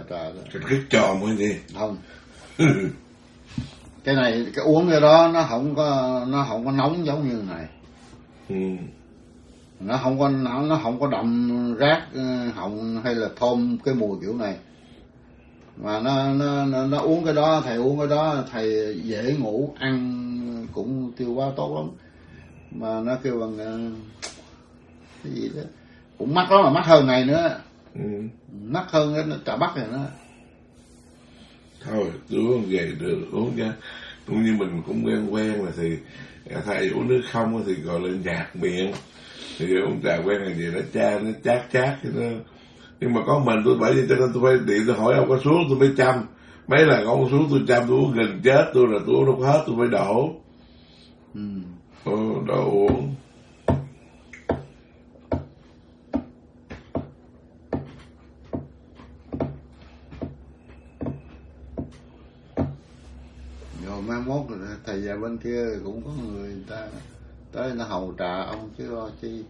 trà đó. Cái tròn mới gì? Không. Cái này cái uống cái đó nó không có nóng giống như này. Nó không có đậm rát họng hay là thơm cái mùi kiểu này. Mà nó uống cái đó, thầy uống cái đó thầy dễ ngủ, ăn cũng tiêu hóa tốt lắm. Mà nó kêu bằng cái gì đó cũng mắc lắm, mà mắc hơn này nữa. Mắc hơn cái trà Bắc này nữa. Thôi tôi uống về được uống nha, cũng như mình cũng quen rồi thì thay uống nước không thì gọi là nhạt miệng, thì uống trà quen là gì nó chát cái nó. Nhưng mà có mình tôi bởi vì cho nên tôi phải điện tôi hỏi ông có xuống tôi mới chăm, mấy lần ông xuống tôi chăm tôi uống gần chết tôi là tôi uống không hết tôi phải đổ. Đổ uống. Rồi mai mốt thầy già bên kia cũng có người ta tới nó hầu trà ông chứ lo chi.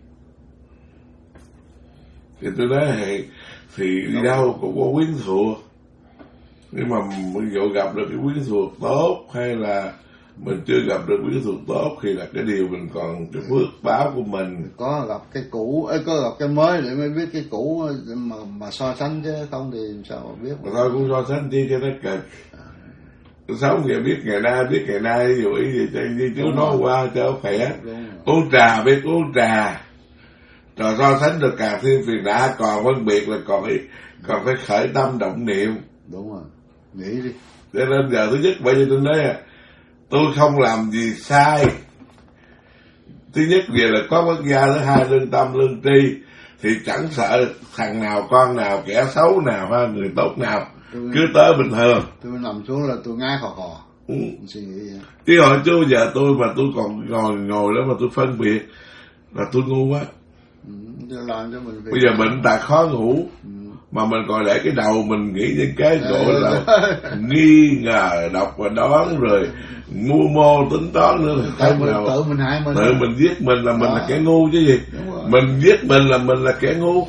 Thì tôi nói thì đi đâu cũng có quyến thuộc, nhưng mà mình dụ gặp được cái quyến thuộc tốt hay là mình chưa gặp được quyến thuộc tốt thì là cái điều mình còn cái phước báo của mình. Có gặp cái cũ ấy, có gặp cái mới để mới biết cái cũ mà so sánh, chứ không thì sao mà biết. Mà thôi cũng so sánh chi cho nó cực. Sống vậy biết ngày nay ví dụ ý gì chứ nói qua cho khỏe. Uống trà biết uống trà, rồi so sánh được càng thêm phiền đã, còn phân biệt là còn phải khởi tâm động niệm. Đúng rồi, nghĩ đi. Cho nên giờ thứ nhất bởi vì tôi nói tôi không làm gì sai. Thứ nhất về là có quốc gia, thứ hai lương tâm lương tri, thì chẳng sợ thằng nào con nào kẻ xấu nào hay người tốt nào cứ tới bình thường. Tôi nằm xuống là tôi ngái khò. Suy nghĩ vậy. Chứ hồi trước giờ tôi mà tôi còn ngồi đó mà tôi phân biệt là tôi ngu quá. Làm cho mình bây giờ bệnh tật khó ngủ mà mình còn để cái đầu mình nghĩ những cái gọi là nghi ngờ độc và đoán rồi mưu mô tính toán nữa là tự mình hại mình, tự mình giết mình là mình là kẻ ngu chứ gì. Mình giết mình là kẻ ngu.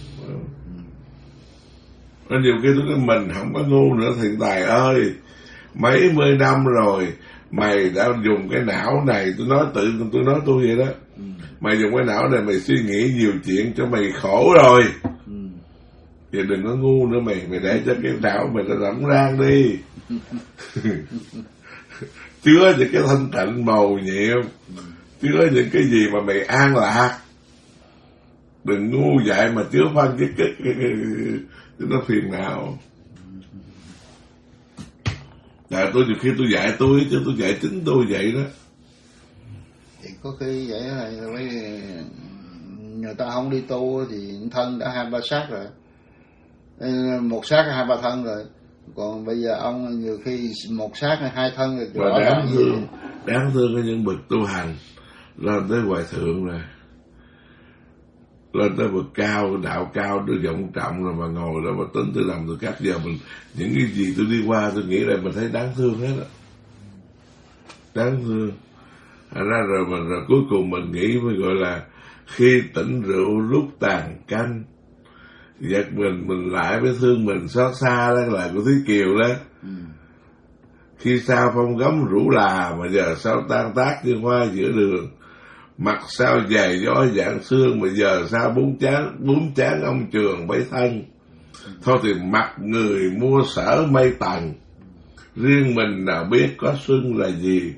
Nhiều khi tôi nói mình không có ngu nữa, thiện tài ơi, mấy mươi năm rồi mày đã dùng cái não này, tôi nói tôi vậy đó, mày dùng cái não này mày suy nghĩ nhiều chuyện cho mày khổ rồi. Vậy đừng có ngu nữa mày để cho cái não mày nó rỗng rang đi. Chứa những cái thanh tịnh màu nhiệm, chứa những cái gì mà mày an lạc. Đừng ngu dại mà chứa phân cái nó phiền não. Tôi nhiều khi tôi dạy tôi chứ tôi dạy chính tôi vậy đó. Thì có khi vậy là mấy người ta không đi tu thì thân đã 2-3 sát rồi, một sát 2-3 thân rồi, còn bây giờ ông nhiều khi một sát hay 2 thân rồi. Và đáng thương cái những bậc tu hành lên tới hòa thượng rồi, lên tới bậc cao, đạo cao, đưa vọng trọng rồi mà ngồi đó mà tính tôi làm tôi cắt. Giờ mình những cái gì tôi đi qua tôi nghĩ là mình thấy đáng thương hết á, đáng thương. Ra rồi cuối cùng mình nghĩ mới gọi là khi tỉnh rượu lúc tàn canh, giật mình lại mới thương mình xót xa. Đó là của Thúy Kiều đó. Khi sao phong gấm rủ là mà giờ sao tan tác như hoa giữa đường, mặt sao dày gió dạng xương mà giờ sao bún chán ông trường bấy thân. Thôi thì mặt người mua sở mây tầng, riêng mình nào biết có xuân là gì.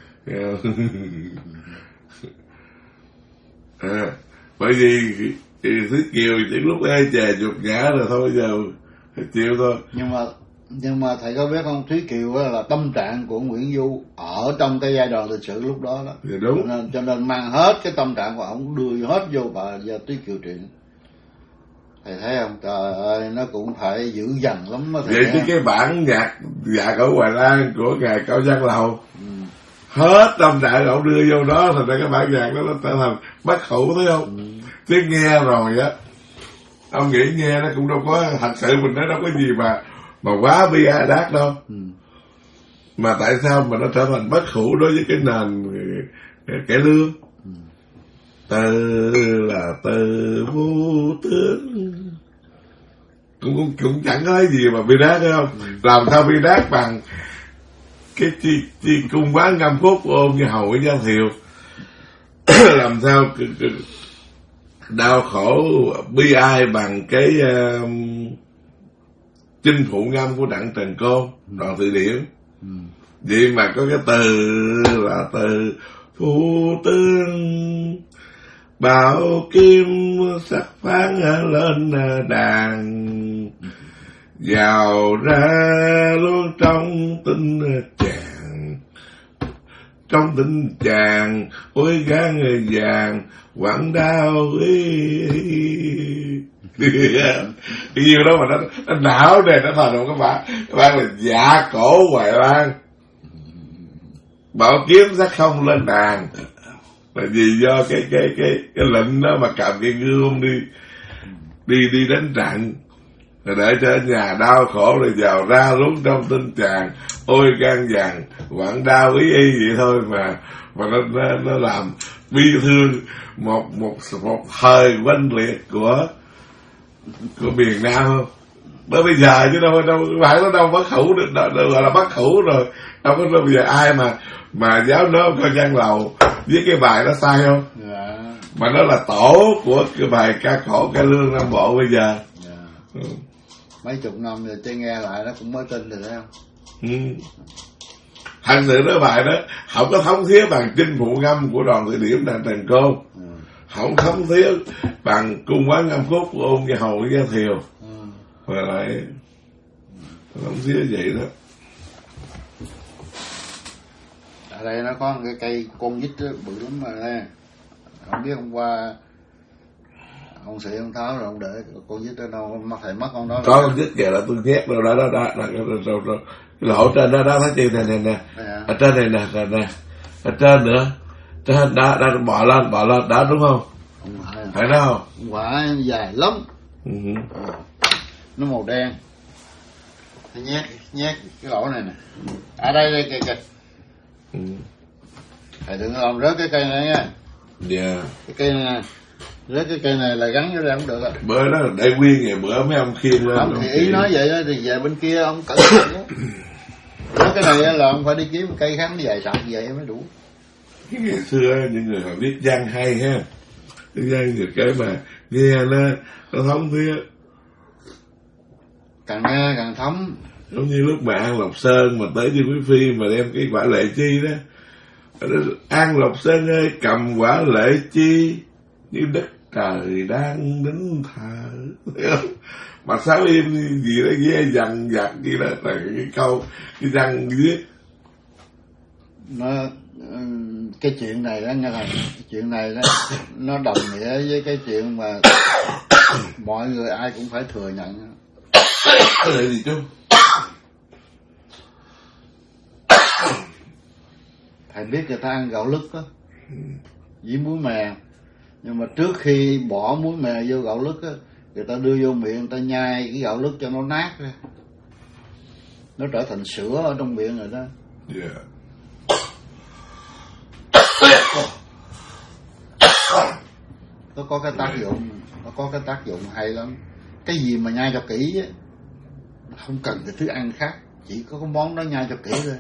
Bởi vì Thúy Kiều những lúc ê chè chuột ngã rồi thôi giờ chịu thôi. Nhưng mà thầy có biết không, Thúy Kiều là tâm trạng của Nguyễn Du ở trong cái giai đoạn lịch sử lúc đó đó. Thì đúng. Cho nên mang hết cái tâm trạng của ông đưa hết vô bà giờ Thúy Kiều truyện. Thầy thấy không, trời ơi, nó cũng phải dữ dằn lắm đó. Vậy chứ cái bản nhạc ở Hoài Lan của ngài Cao Văn Lầu, hết tâm trạng ông đưa vô đó, thành ra cái bản nhạc đó nó trở thành bất hủ, thấy không? Chứ nghe rồi á, ông nghĩ nghe nó cũng đâu có, thật sự mình nói đâu có gì mà quá bi a đát đâu. Mà tại sao mà nó trở thành bất hủ đối với cái nền kẻ lương? Từ là từ vô tướng, cũng chẳng có gì mà bi đát phải không? Làm sao bi đát bằng cái chi cung quán ngâm phúc ôm như hầu với giao thiều. Làm sao đau khổ bi ai bằng cái chinh phụ ngâm của Đặng Trần Côn, Đoàn Thị Điểm. Vậy mà có cái từ là từ phụ tướng bảo kim sắc phán lên đàn, vào ra luôn trong tình chàng, trong tình chàng ôi gan người vàng quặn đau cái gì đó mà nó não này nó thành một cái bạn là dạ cổ Hoài Lan, bảo kiếm sắc không lên đàn là vì do cái lệnh đó mà cầm cái gươm đi đánh trận, rồi để cho nhà đau khổ rồi vào ra lúc trong tinh tràng ôi gan vàng quặn đau ý vậy thôi mà nó làm bi thương một thời oanh liệt của miền Nam không? Đó bây giờ chứ đâu phải nó đâu bất hủ được, đâu gọi là bất hủ rồi, đâu có bây giờ ai mà giáo nói con Văn Lầu với cái bài đó sai không? Mà nó là tổ của cái bài ca khổ ca lương Nam Bộ bây giờ. Mấy chục năm rồi chơi nghe lại nó cũng mới tin được thấy không? Thành sự đó bài đó không có thống thiết bằng chinh phụ ngâm của Đoàn Thị Điểm Đặng Trần Côn, không thống thiết bằng cung quán ngâm khúc của ôn cái hầu với giao thiều, rồi lại thống thiết vậy đó. Ở đây nó có cái cây con vít bự lắm mà nè, không biết hôm qua ông Sĩ ông Tháo rồi ông để con vít đó đâu mất thầy mất con đó. Có con vít kìa là tôi nhét rồi đó cái lỗ trên đó thấy chưa nè ở trên này nè ở trên nữa, trên đó bò lên đó đúng không? Phải đó không? Quả dài lắm. Nó màu đen. Nhét cái lỗ này nè. Ở đây kìa. Thầy đừng làm rớt cái cây này nha. Dạ. Cái cây này nè. Rớt cái cây này là gắn vô đây không được. Bữa đó là để nguyên ngày bữa mấy ông khiêng lên. Không thì ý nói vậy đó, thì về bên kia ông cẩn thận đó. Rớt cái này là ông phải đi kiếm cây khác nó dài sạc vậy mới đủ. Ngày xưa những người họ viết văn hay ha. Cái văn thì cái mà nghe nó thống thiết. Càng nghe càng thấm. Giống như lúc mà An Lộc Sơn mà tới với Quý Phi mà đem cái quả lệ chi đó. An Lộc Sơn ơi cầm quả lệ chi như đất trời đang nín thở. Mà Sáu Im gì đó ghê dằn vặt gì đó là cái câu cái văn viết. Nó cái chuyện này đó nghe thầy, cái chuyện này đó nó đồng nghĩa với cái chuyện mà mọi người ai cũng phải thừa nhận. Cái này gì chứ? Thầy biết người ta ăn gạo lứt á với muối mè, nhưng mà trước khi bỏ muối mè vô gạo lứt á, người ta đưa vô miệng người ta nhai cái gạo lứt cho nó nát ra, nó trở thành sữa ở trong miệng rồi đó. Yeah. Nó có cái tác dụng hay lắm. Cái gì mà nhai cho kỹ á, không cần cái thứ ăn khác, chỉ có cái món đó nhai cho kỹ thôi.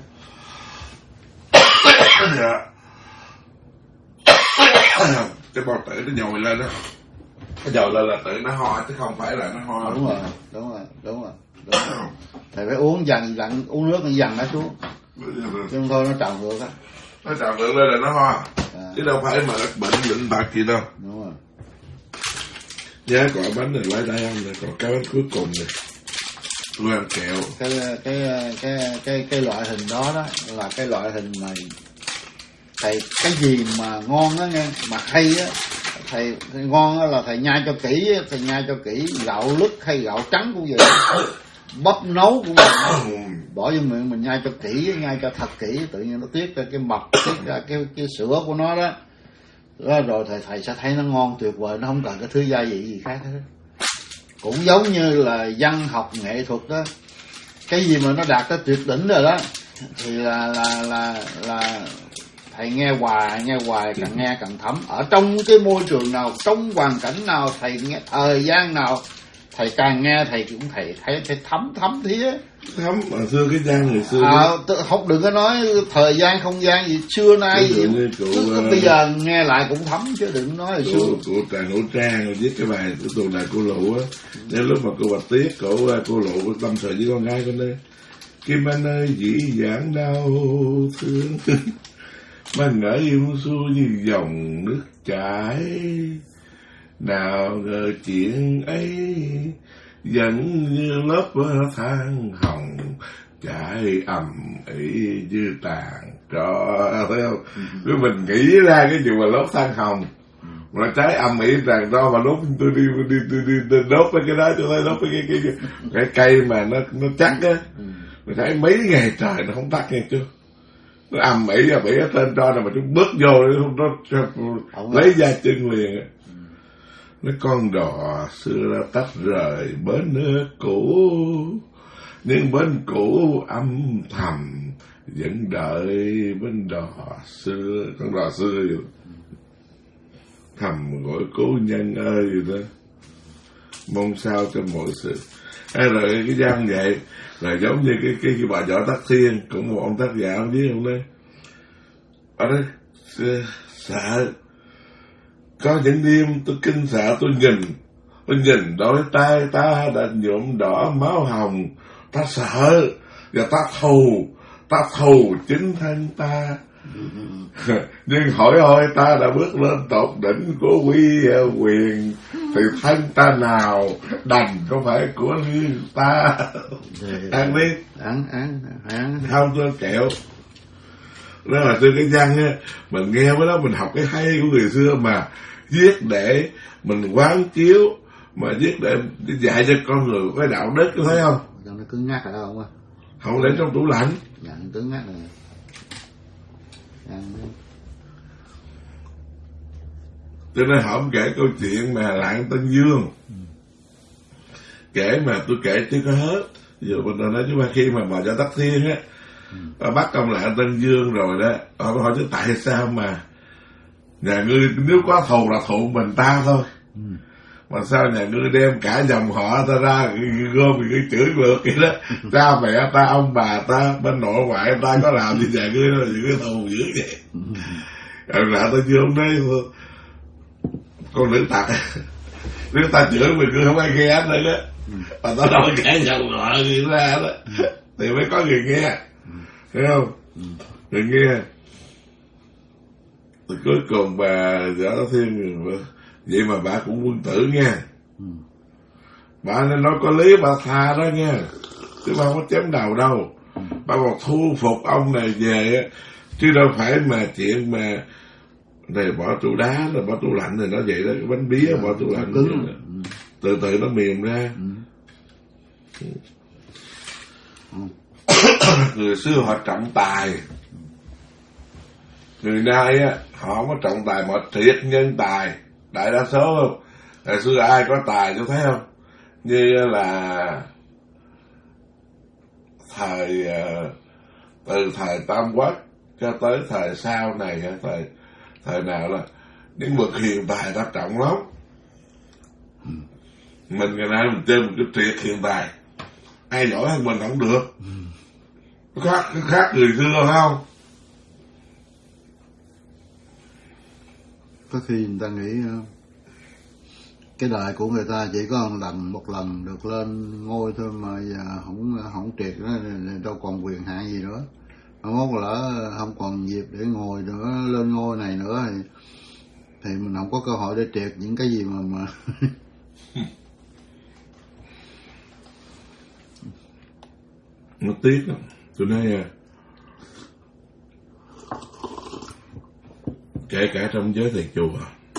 Cái bao tử nó nhồi lên đó, cái nhồi lên là tự nó ho chứ không phải là nó ho. Đúng rồi. Thầy phải uống dần uống nước dần nó xuống, chứ không thôi nó trào ngược á. Nó trào ngược lên là nó ho, chứ đâu phải mà bệnh tật gì đâu. Đúng rồi. Giá quả bánh này lấy tay ăn này, còn cái bánh cuối cùng này tôi ăn kẹo. Cái loại hình đó là cái loại hình mà thầy, cái gì mà ngon á nghe, mà hay á, thầy ngon á là thầy nhai cho kỹ, thầy nhai cho kỹ. Gạo lứt hay gạo trắng cũng vậy, bắp nấu cũng vậy, bỏ vô miệng mình nhai cho kỹ, nhai cho thật kỹ, tự nhiên nó tiết ra cái mật, tiết ra cái sữa của nó đó. Đó rồi thầy sẽ thấy nó ngon tuyệt vời, nó không cần cái thứ gia vị gì khác hết. Cũng giống như là văn học nghệ thuật đó, cái gì mà nó đạt tới tuyệt đỉnh rồi đó thì là thầy nghe hoài càng nghe càng thấm. Ở trong cái môi trường nào, trong hoàn cảnh nào, thầy nghe thời gian nào thầy càng nghe thầy cũng thấy thấm thía. Thấm mà xưa cái Giang ngày xưa không đừng có nói thời gian không gian gì xưa nay gì bây giờ nghe lại cũng thấm chứ đừng nói là xưa. Cô Trà Hữu Trang viết cái bài của tuần này cô Lụ á, đến lúc mà cô Bạch Tuyết cô Lụ tâm sự với con gái con đây, Kim Anh ơi dĩ dãn đau thương mà ngỡ yêu xu như dòng nước chảy, nào ngờ chuyện ấy vẫn như lớp than hồng chảy ầm ĩ như tàn tro, thấy không? Cứ mình nghĩ ra cái chuyện mà lớp than hồng mà cháy ầm ĩ tàn tro, mà lúc tôi đi đốt cái đó tôi thấy đốt cái cây mà nó chắc á, mình thấy mấy ngày trời nó không tắt nghe chưa, nó ầm ĩ ở trên tro này mà chúng bước vô nó lấy da chân liền á. Nó con đò xưa đã tách rời bến nước cũ, nhưng bến cũ âm thầm vẫn đợi bến đò xưa. Con đò xưa vậy thầm gọi cố nhân ơi vậy đó, mong sao cho mọi sự. Rồi cái Giang vậy là giống như cái bà Võ Tắc Thiên, cũng một ông tác giả ông viết ông đây ở đây sợ. Có những đêm tôi kinh sợ, tôi nhìn đôi tay ta đã nhuộm đỏ máu hồng, ta sợ và ta thù chính thân ta. Nhưng hỏi ta đã bước lên tột đỉnh của quý quyền, thì thân ta nào đành có phải của riêng ta. Ăn đi, ăn không tôi kẹo. Đó là từ cái văn á, mình nghe với đó mình học cái hay của người xưa mà viết để mình quán chiếu, mà viết để dạy cho con người cái đạo đức, có thấy không? Nó cứng ngắc ở đâu không? Không để trong tủ lạnh. Dạ, cứng ngắc rồi. Cho nên họ kể câu chuyện mà Lạng Tân Dương, kể mà tôi kể chưa có hết. Giờ mình nói chứ mà khi mà bà Võ Tắc Thiên á, bắt ông Lạng Tân Dương rồi đó, họ hỏi chứ tại sao mà nhà ngươi nếu có thù là thù mình ta thôi, mà sao nhà ngươi đem cả dòng họ ta ra gom cái chửi ngược vậy đó. Cha mẹ ta, ông bà ta, bên nội ngoại ta có làm gì nhà ngươi đâu, những cái thù dữ vậy. Ông Lạng Tân Dương nói con nữ tặc, nếu ta chửi mình cứ không ai nghe hết nữa đó, mà tao đâu cả dòng họ gì ra đó thì mới có người nghe, thấy không? Người nghe. Thì cuối cùng bà Võ Tắc Thiên vậy mà bà cũng quân tử nha. Bà nên nói có lý bà tha đó nha, chứ bà không có chém đầu đâu. Bà còn thu phục ông này về, chứ đâu phải mà chuyện mà này bỏ tủ đá rồi bỏ tủ lạnh rồi nó vậy đó, cái bánh bía bỏ tủ lạnh từ từ nó mềm ra. Người xưa họ trọng tài, người nay á họ không có trọng tài mà triệt nhân tài. Đại đa số không, ngày xưa ai có tài cho thấy không, như là thời từ thời Tam Quốc cho tới thời sau này, thời nào là những bậc hiền tài ta trọng lắm. Mình ngày nay mình chơi một cái triệt hiền tài, ai giỏi hơn mình không được. Khác người xưa không? Có khi người ta nghĩ cái đời của người ta chỉ có một lần được lên ngôi thôi, mà giờ không triệt đó, đâu còn quyền hạn gì nữa. Mốt lỡ không còn dịp để ngồi nữa, lên ngôi này nữa thì mình không có cơ hội để triệt những cái gì mà nó tiếc lắm. Tôi nói kể cả trong giới thầy chùa,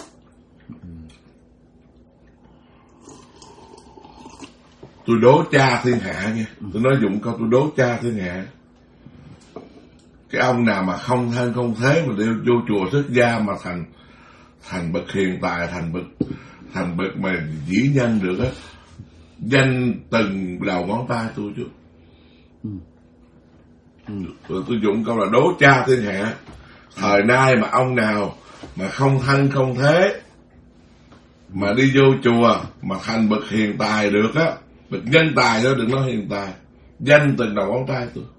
tôi đố cha thiên hạ nha, tôi nói dụng câu tôi đố cha thiên hạ. Cái ông nào mà không thân không thế mà đều vô chùa xuất gia mà thành bậc hiền tài, thành bậc mà dĩ nhân được á, danh từng đầu ngón tay tôi chứ. Rồi tôi dụng câu là đố cha thiên hạ. Thời nay mà ông nào mà không thân không thế mà đi vô chùa mà thành bậc hiền tài được á, bậc nhân tài thôi, đừng nói hiền tài, danh từng đầu ngón tay tôi.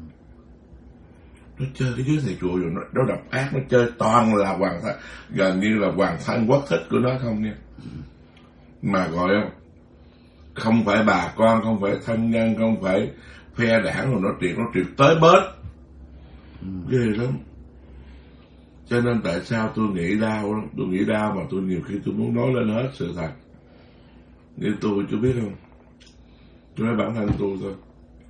Nó chơi cái dưới thầy chùa rồi nó độc ác, nó chơi toàn là hoàng thân, gần như là hoàng thân quốc thích của nó không nha. Mà gọi không phải bà con, không phải thân nhân, không phải phe đảng, rồi nó triệt tới bến. Ghê lắm. Cho nên tại sao tôi nghĩ đau lắm, tôi nghĩ đau mà tôi nhiều khi tôi muốn nói lên hết sự thật. Như tôi chú biết không, tôi nói bản thân tôi thôi,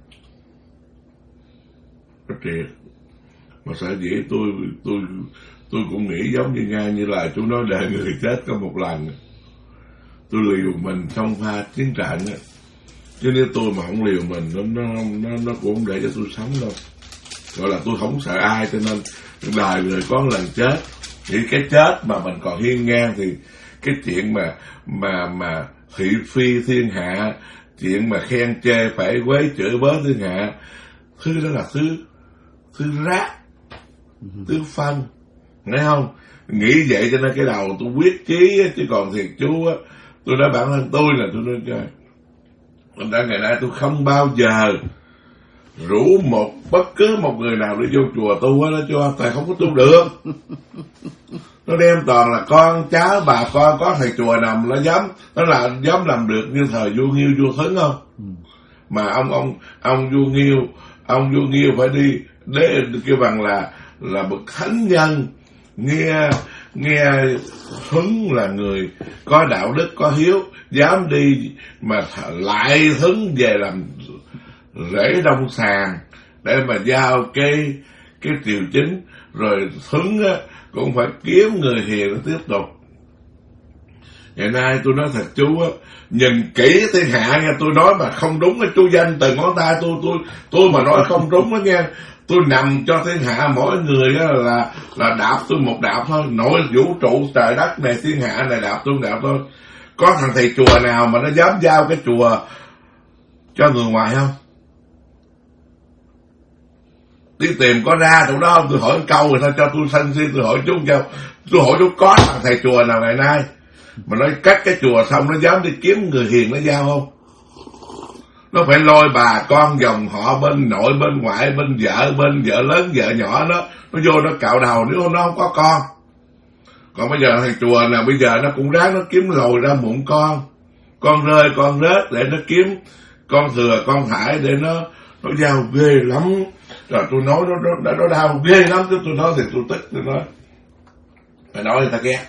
nó triệt. Mà sở dĩ tôi cũng nghĩ giống như Nga, như là chú nói đời người chết có một lần. Tôi liều mình không pha chiến trận á, chứ nếu tôi mà không liều mình nó cũng không để cho tôi sống đâu. Gọi là tôi không sợ ai, cho nên đời người có lần chết, thì cái chết mà mình còn hiên ngang thì cái chuyện mà thị phi thiên hạ, chuyện mà khen chê phải quấy chửi bới thiên hạ, thứ đó là thứ rác, thứ phân, nghe không? Nghĩ vậy cho nên cái đầu tôi quyết chí, chứ còn thiệt chú á, tôi nói bản thân tôi là tôi nói chơi. Đã ngày nay tôi không bao giờ rủ bất cứ một người nào đi vô chùa tu á, nó cho tại không có tu được. Nó đem toàn là con cháu bà con, có thầy chùa nào nó dám làm được như thời vua Nghiêu vua Thấn không? Mà ông vua Nghiêu phải đi để kêu bằng là bậc thánh nhân, nghe Thuấn là người có đạo đức có hiếu, dám đi mà lại Thuấn về làm rễ đông sàng để mà giao cái triều chính, rồi Thuấn á cũng phải kiếm người hiền để tiếp tục. Ngày nay tôi nói thật chú á, nhìn kỹ thiên hạ nha, tôi nói mà không đúng á, chú danh từng ngón tay tôi mà nói không đúng đó nha. Tôi nằm cho thiên hạ mỗi người á là đạp tôi một đạp thôi, nội vũ trụ trời đất này thiên hạ này đạp tôi một đạp thôi. Có thằng thầy chùa nào mà nó dám giao cái chùa cho người ngoài không? Đi tìm có ra chỗ đó không? Tôi hỏi câu rồi thôi, cho tôi sân si, tôi hỏi chú cho. Tôi hỏi chú có thằng thầy chùa nào ngày nay mà nói cắt cái chùa xong nó dám đi kiếm người hiền nó giao không? Nó phải lôi bà con dòng họ bên nội bên ngoại, bên vợ lớn vợ nhỏ nó vô nó cạo đầu nếu nó không có con. Còn bây giờ thầy chùa nào bây giờ nó cũng ráng nó kiếm lồi ra mụn con rơi con rết để nó kiếm con thừa con thải để nó giao ghê lắm. Rồi tôi nói nó đau ghê lắm, chứ tôi nói thì tôi tức, tôi nói phải nói người ta ghét.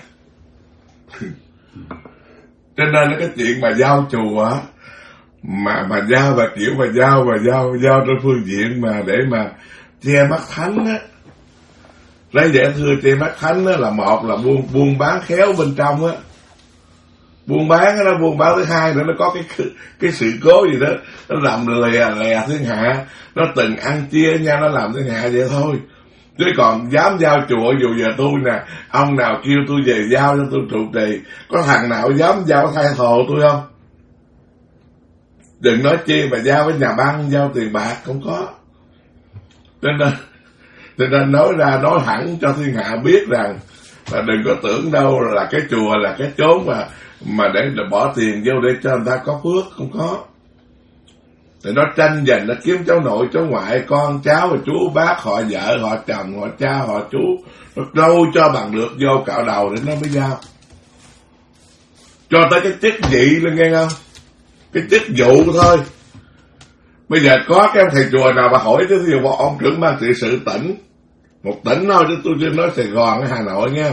Cho nên cái chuyện mà giao chùa mà giao và kiểu mà giao trên phương diện mà để mà che mắt thánh á, lấy dễ thưa che mắt thánh á, là một là buôn bán khéo bên trong á, buôn bán thứ hai nữa nó có cái sự cố gì đó nó làm lè thiên hạ, nó từng ăn chia nhau nó làm thiên hạ vậy thôi. Chứ còn dám giao chùa, dù giờ tôi nè, ông nào kêu tôi về giao cho tôi trụ trì, có thằng nào dám giao thay thồ tôi không? Đừng nói chi mà giao với nhà băng, giao tiền bạc, không có. Cho nên nói thẳng cho thiên hạ biết rằng là đừng có tưởng đâu là cái chùa là cái chốn mà để bỏ tiền vô để cho người ta có phước, không có. Thì nó tranh giành, nó kiếm cháu nội cháu ngoại, con cháu, chú bác, họ vợ, họ chồng, họ cha, họ chú, nó đâu cho bằng được vô cạo đầu để nó mới giao. Cho tới cái chức vị lên nghe không? Cái chức vụ thôi. Bây giờ có cái thầy chùa nào mà hỏi chứ ví dụ ông trưởng ban trị sự tỉnh, một tỉnh thôi chứ tôi chưa nói Sài Gòn hay Hà Nội nha.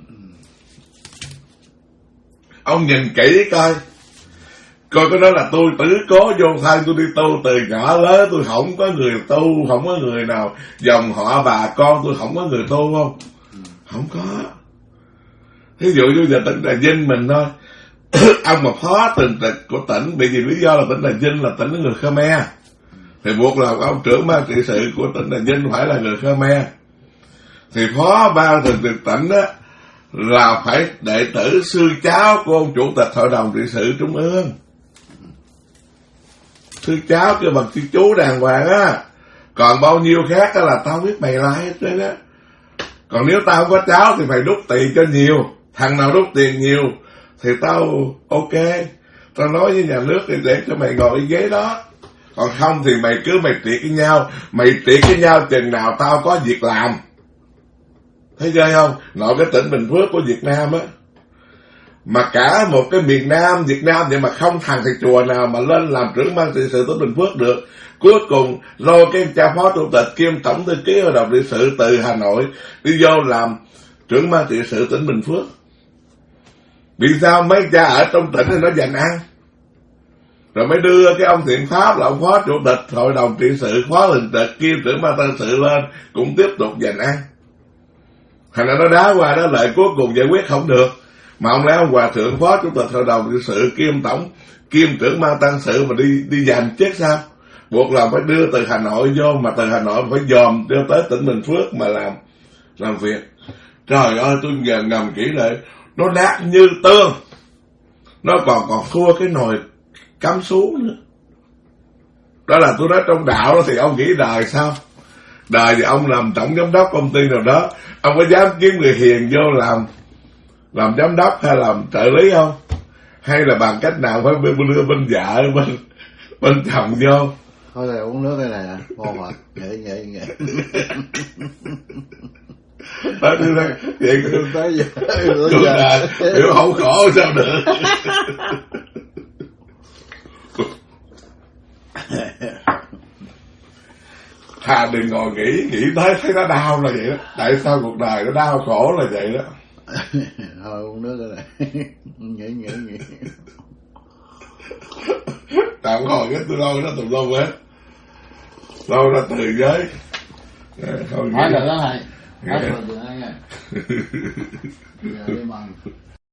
Ông nhìn kỹ coi cái đó là tôi tứ cố vô thân, tôi đi tu từ nhỏ lớn, tôi không có người tu, không có người nào dòng họ bà con tôi không có người tu không? Không có. Ví dụ như giờ tỉnh Trà Vinh mình thôi, ông mà phó thường trực của tỉnh, bởi vì lý do là tỉnh Trà Vinh là tỉnh của người Khmer, thì buộc là ông trưởng ban trị sự của tỉnh Trà Vinh phải là người Khmer. Thì phó ban thường trực tỉnh á là phải đệ tử sư cháu của ông chủ tịch hội đồng trị sự trung ương. Sư cháu kêu bằng sư chú đàng hoàng á. Còn bao nhiêu khác á là tao biết mày là hết trơn á. Còn nếu tao không có cháu thì mày đút tiền cho nhiều. Thằng nào đút tiền nhiều thì tao ok, tao nói với nhà nước thì để cho mày ngồi ghế đó, còn không thì mày cứ mày triệt cái nhau chừng nào tao có việc làm. Thấy chưa không? Nội cái tỉnh Bình Phước của Việt Nam á, mà cả một cái miền Nam Việt Nam vậy mà không thằng thầy chùa nào mà lên làm trưởng ban trị sự tỉnh Bình Phước được. Cuối cùng lôi cái cha phó chủ tịch kiêm tổng thư ký hội đồng trị sự từ Hà Nội đi vô làm trưởng ban trị sự tỉnh Bình Phước. Vì sao mấy cha ở trong tỉnh này nó dành ăn, rồi mới đưa cái ông Thiện Pháp là ông phó chủ tịch hội đồng trị sự, phó thường trực kiêm trưởng ban tân sự lên cũng tiếp tục dành ăn. Thành ra nó đá qua đó lại cuối cùng giải quyết không được, mà ông lấy ông hòa thượng phó chủ tịch hội đồng trị sự kiêm tổng kiêm trưởng ban tân sự mà đi giành chết sao? Buộc là phải đưa từ Hà Nội vô, mà từ Hà Nội phải dòm đưa tới tỉnh Bình Phước mà làm việc. Trời ơi, tôi ngầm kỹ lại, nó đắt như tương, nó còn thua cái nồi cắm xuống nữa. Đó là tôi nói trong đạo đó, thì ông nghĩ đời sao? Đời thì ông làm tổng giám đốc công ty nào đó, ông có dám kiếm người hiền vô làm giám đốc hay làm trợ lý không? Hay là bằng cách nào phải đưa bên vợ bên chồng vô? Thôi thầy uống nước cái này à, ngon mà, nghệ. Đó tôi nói, vậy tới giờ hiểu hậu khổ sao được. Thà đừng ngồi nghĩ tới thấy nó đau là vậy đó. Tại sao cuộc đời nó đau khổ là vậy đó. Thôi uống nước cái này. Nghĩ. Tạm hồi cái tôi lôi nó tùm lum hết, lôi ra từ giới. Hỏi rồi đó thầy. Hết rồi từ ai nha. Giờ đi mần.